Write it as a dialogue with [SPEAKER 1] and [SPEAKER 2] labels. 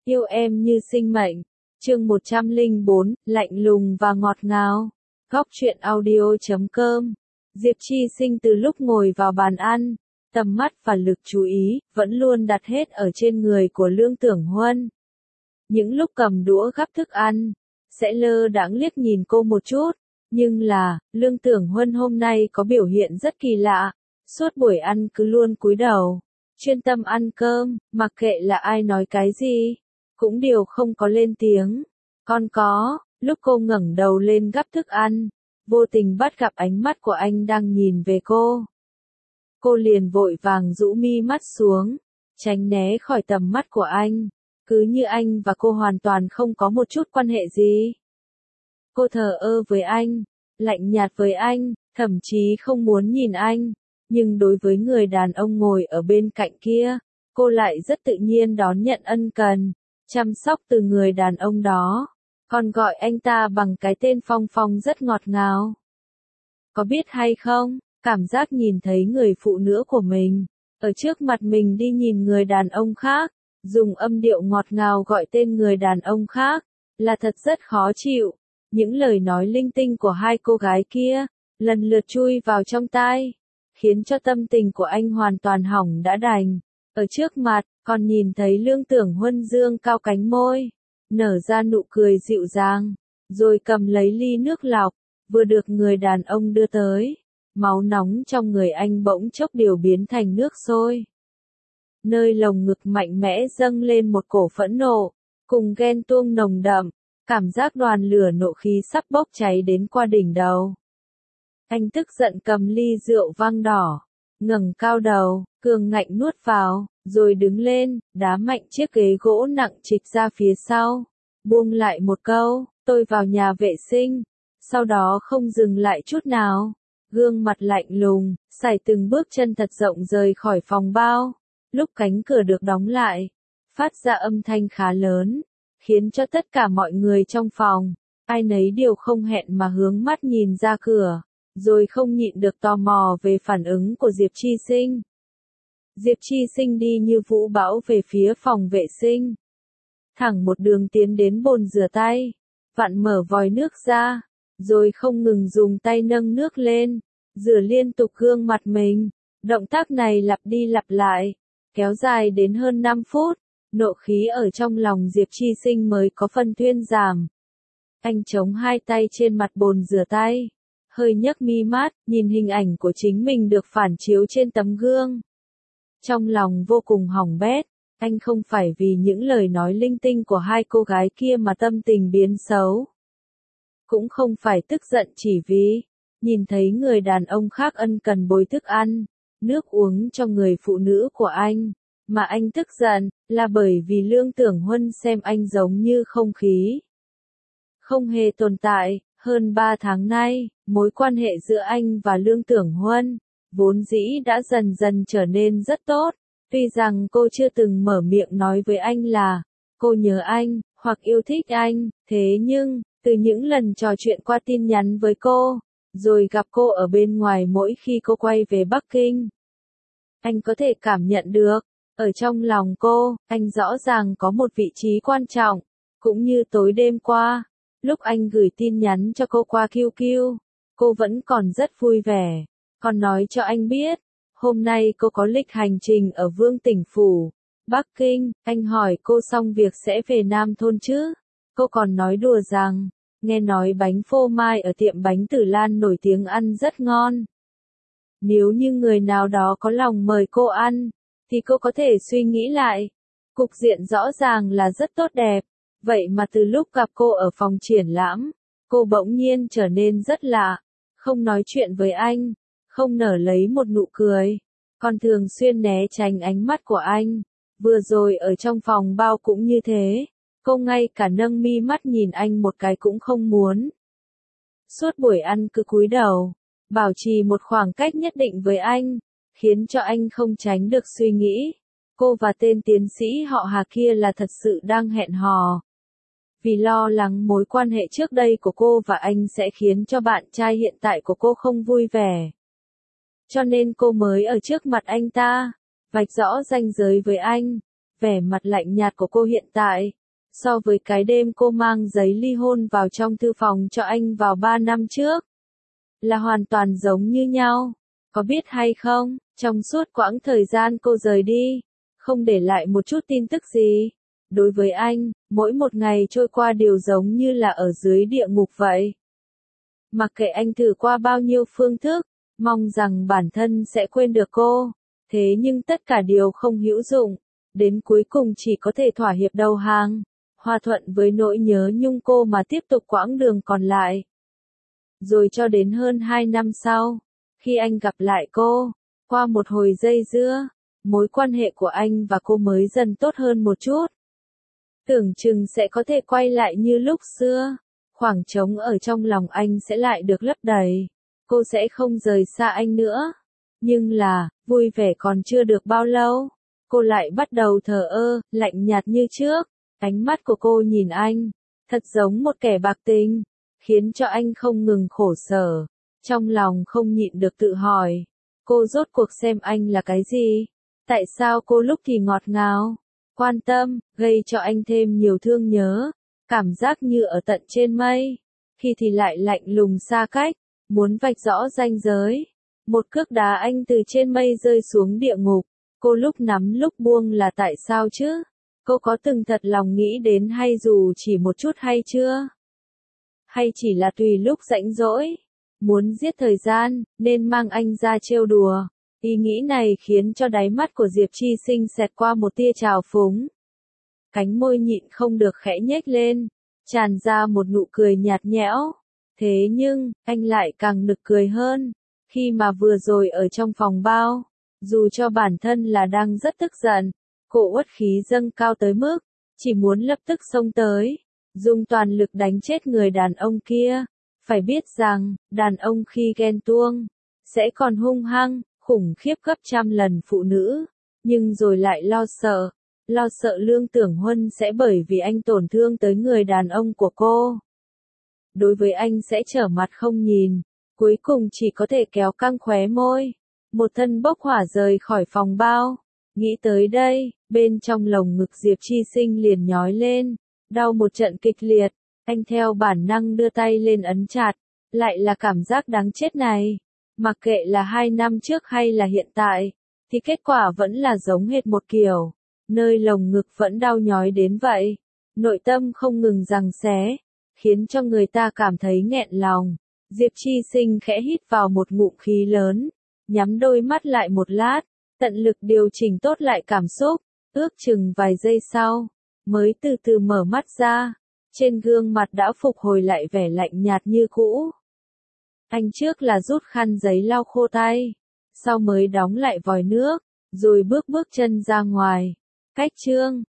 [SPEAKER 1] Yêu em như sinh mệnh. Chương 104, lạnh lùng và ngọt ngào. Góc truyện audio.com. Diệp Chi Sinh từ lúc ngồi vào bàn ăn, tầm mắt và lực chú ý vẫn luôn đặt hết ở trên người của Lương Tưởng Huân. Những lúc cầm đũa gắp thức ăn, sẽ lơ đãng liếc nhìn cô một chút, nhưng là, Lương Tưởng Huân hôm nay có biểu hiện rất kỳ lạ, suốt buổi ăn cứ luôn cúi đầu, chuyên tâm ăn cơm, mặc kệ là ai nói cái gì, cũng đều không có lên tiếng. Còn có, lúc cô ngẩng đầu lên gắp thức ăn, vô tình bắt gặp ánh mắt của anh đang nhìn về cô. Cô liền vội vàng rũ mi mắt xuống, tránh né khỏi tầm mắt của anh, cứ như anh và cô hoàn toàn không có một chút quan hệ gì. Cô thờ ơ với anh, lạnh nhạt với anh, thậm chí không muốn nhìn anh, nhưng đối với người đàn ông ngồi ở bên cạnh kia, cô lại rất tự nhiên đón nhận ân cần, chăm sóc từ người đàn ông đó, còn gọi anh ta bằng cái tên Phong Phong rất ngọt ngào. Có biết hay không, cảm giác nhìn thấy người phụ nữ của mình, ở trước mặt mình đi nhìn người đàn ông khác, dùng âm điệu ngọt ngào gọi tên người đàn ông khác, là thật rất khó chịu. Những lời nói linh tinh của hai cô gái kia, lần lượt chui vào trong tai, khiến cho tâm tình của anh hoàn toàn hỏng đã đành. Ở trước mặt, còn nhìn thấy Lương Tưởng Huân dương cao cánh môi, nở ra nụ cười dịu dàng, rồi cầm lấy ly nước lọc, vừa được người đàn ông đưa tới. Máu nóng trong người anh bỗng chốc đều biến thành nước sôi. Nơi lồng ngực mạnh mẽ dâng lên một cổ phẫn nộ, cùng ghen tuông nồng đậm, cảm giác đoàn lửa nộ khí sắp bốc cháy đến qua đỉnh đầu. Anh tức giận cầm ly rượu vang đỏ, ngẩng cao đầu, cường ngạnh nuốt vào, rồi đứng lên, đá mạnh chiếc ghế gỗ nặng trịch ra phía sau, buông lại một câu, tôi vào nhà vệ sinh, sau đó không dừng lại chút nào, gương mặt lạnh lùng, sải từng bước chân thật rộng rời khỏi phòng bao. Lúc cánh cửa được đóng lại, phát ra âm thanh khá lớn, khiến cho tất cả mọi người trong phòng, ai nấy đều không hẹn mà hướng mắt nhìn ra cửa, rồi không nhịn được tò mò về phản ứng của Diệp Chi Sinh. Diệp Chi Sinh đi như vũ bão về phía phòng vệ sinh, thẳng một đường tiến đến bồn rửa tay, vặn mở vòi nước ra, rồi không ngừng dùng tay nâng nước lên, rửa liên tục gương mặt mình. Động tác này lặp đi lặp lại, kéo dài đến hơn 5 phút, nộ khí ở trong lòng Diệp Chi Sinh mới có phần thuyên giảm. Anh chống hai tay trên mặt bồn rửa tay, hơi nhấc mi mắt, nhìn hình ảnh của chính mình được phản chiếu trên tấm gương. Trong lòng vô cùng hỏng bét, anh không phải vì những lời nói linh tinh của hai cô gái kia mà tâm tình biến xấu. Cũng không phải tức giận chỉ vì nhìn thấy người đàn ông khác ân cần bồi thức ăn, nước uống cho người phụ nữ của anh, mà anh tức giận, là bởi vì Lương Tưởng Huân xem anh giống như không khí. Không hề tồn tại, hơn 3 tháng nay, mối quan hệ giữa anh và Lương Tưởng Huân, vốn dĩ đã dần dần trở nên rất tốt, tuy rằng cô chưa từng mở miệng nói với anh là, cô nhớ anh, hoặc yêu thích anh, thế nhưng, từ những lần trò chuyện qua tin nhắn với cô, rồi gặp cô ở bên ngoài mỗi khi cô quay về Bắc Kinh, anh có thể cảm nhận được, ở trong lòng cô, anh rõ ràng có một vị trí quan trọng, cũng như tối đêm qua, lúc anh gửi tin nhắn cho cô qua QQ, cô vẫn còn rất vui vẻ, còn nói cho anh biết, hôm nay cô có lịch hành trình ở Vương Tỉnh Phủ, Bắc Kinh, anh hỏi cô xong việc sẽ về Nam Thôn chứ, cô còn nói đùa rằng, nghe nói bánh phô mai ở tiệm bánh Tử Lan nổi tiếng ăn rất ngon. Nếu như người nào đó có lòng mời cô ăn, thì cô có thể suy nghĩ lại. Cục diện rõ ràng là rất tốt đẹp, vậy mà từ lúc gặp cô ở phòng triển lãm, cô bỗng nhiên trở nên rất lạ, không nói chuyện với anh, không nở lấy một nụ cười, còn thường xuyên né tránh ánh mắt của anh. Vừa rồi ở trong phòng bao cũng như thế, cô ngay cả nâng mi mắt nhìn anh một cái cũng không muốn. Suốt buổi ăn cứ cúi đầu, bảo trì một khoảng cách nhất định với anh, khiến cho anh không tránh được suy nghĩ, cô và tên tiến sĩ họ Hà kia là thật sự đang hẹn hò. Vì lo lắng mối quan hệ trước đây của cô và anh sẽ khiến cho bạn trai hiện tại của cô không vui vẻ, cho nên cô mới ở trước mặt anh ta, vạch rõ ranh giới với anh, vẻ mặt lạnh nhạt của cô hiện tại, so với cái đêm cô mang giấy ly hôn vào trong thư phòng cho anh vào 3 năm trước, là hoàn toàn giống như nhau. Có biết hay không, trong suốt quãng thời gian cô rời đi, không để lại một chút tin tức gì. Đối với anh, mỗi một ngày trôi qua đều giống như là ở dưới địa ngục vậy. Mặc kệ anh thử qua bao nhiêu phương thức, mong rằng bản thân sẽ quên được cô, thế nhưng tất cả đều không hữu dụng, đến cuối cùng chỉ có thể thỏa hiệp đầu hàng, hòa thuận với nỗi nhớ nhung cô mà tiếp tục quãng đường còn lại. Rồi cho đến hơn 2 năm sau, khi anh gặp lại cô, qua một hồi dây dưa, mối quan hệ của anh và cô mới dần tốt hơn một chút. Tưởng chừng sẽ có thể quay lại như lúc xưa, khoảng trống ở trong lòng anh sẽ lại được lấp đầy, cô sẽ không rời xa anh nữa. Nhưng là, vui vẻ còn chưa được bao lâu, cô lại bắt đầu thờ ơ, lạnh nhạt như trước. Ánh mắt của cô nhìn anh, thật giống một kẻ bạc tình, khiến cho anh không ngừng khổ sở. Trong lòng không nhịn được tự hỏi, cô rốt cuộc xem anh là cái gì? Tại sao cô lúc thì ngọt ngào, quan tâm, gây cho anh thêm nhiều thương nhớ, cảm giác như ở tận trên mây, khi thì lại lạnh lùng xa cách, muốn vạch rõ ranh giới. Một cước đá anh từ trên mây rơi xuống địa ngục, cô lúc nắm lúc buông là tại sao chứ? Cô có từng thật lòng nghĩ đến hay dù chỉ một chút hay chưa? Hay chỉ là tùy lúc rảnh rỗi, muốn giết thời gian, nên mang anh ra trêu đùa. Ý nghĩ này khiến cho đáy mắt của Diệp Chi Sinh xẹt qua một tia trào phúng. Cánh môi nhịn không được khẽ nhếch lên, tràn ra một nụ cười nhạt nhẽo. Thế nhưng, anh lại càng nực cười hơn, khi mà vừa rồi ở trong phòng bao, dù cho bản thân là đang rất tức giận, cô uất khí dâng cao tới mức, chỉ muốn lập tức xông tới, dùng toàn lực đánh chết người đàn ông kia. Phải biết rằng, đàn ông khi ghen tuông, sẽ còn hung hăng, khủng khiếp gấp trăm lần phụ nữ, nhưng rồi lại lo sợ Lương Tưởng Huân sẽ bởi vì anh tổn thương tới người đàn ông của cô. Đối với anh sẽ trở mặt không nhìn, cuối cùng chỉ có thể kéo căng khóe môi, một thân bốc hỏa rời khỏi phòng bao. Nghĩ tới đây, bên trong lồng ngực Diệp Chi Sinh liền nhói lên, đau một trận kịch liệt, anh theo bản năng đưa tay lên ấn chặt, lại là cảm giác đáng chết này. Mặc kệ là 2 năm trước hay là hiện tại, thì kết quả vẫn là giống hệt một kiểu, nơi lồng ngực vẫn đau nhói đến vậy, nội tâm không ngừng giằng xé, khiến cho người ta cảm thấy nghẹn lòng. Diệp Chi Sinh khẽ hít vào một ngụm khí lớn, nhắm đôi mắt lại một lát, tận lực điều chỉnh tốt lại cảm xúc, ước chừng vài giây sau, mới từ từ mở mắt ra, trên gương mặt đã phục hồi lại vẻ lạnh nhạt như cũ. Anh trước là rút khăn giấy lau khô tay, sau mới đóng lại vòi nước, rồi bước chân ra ngoài. Cách chương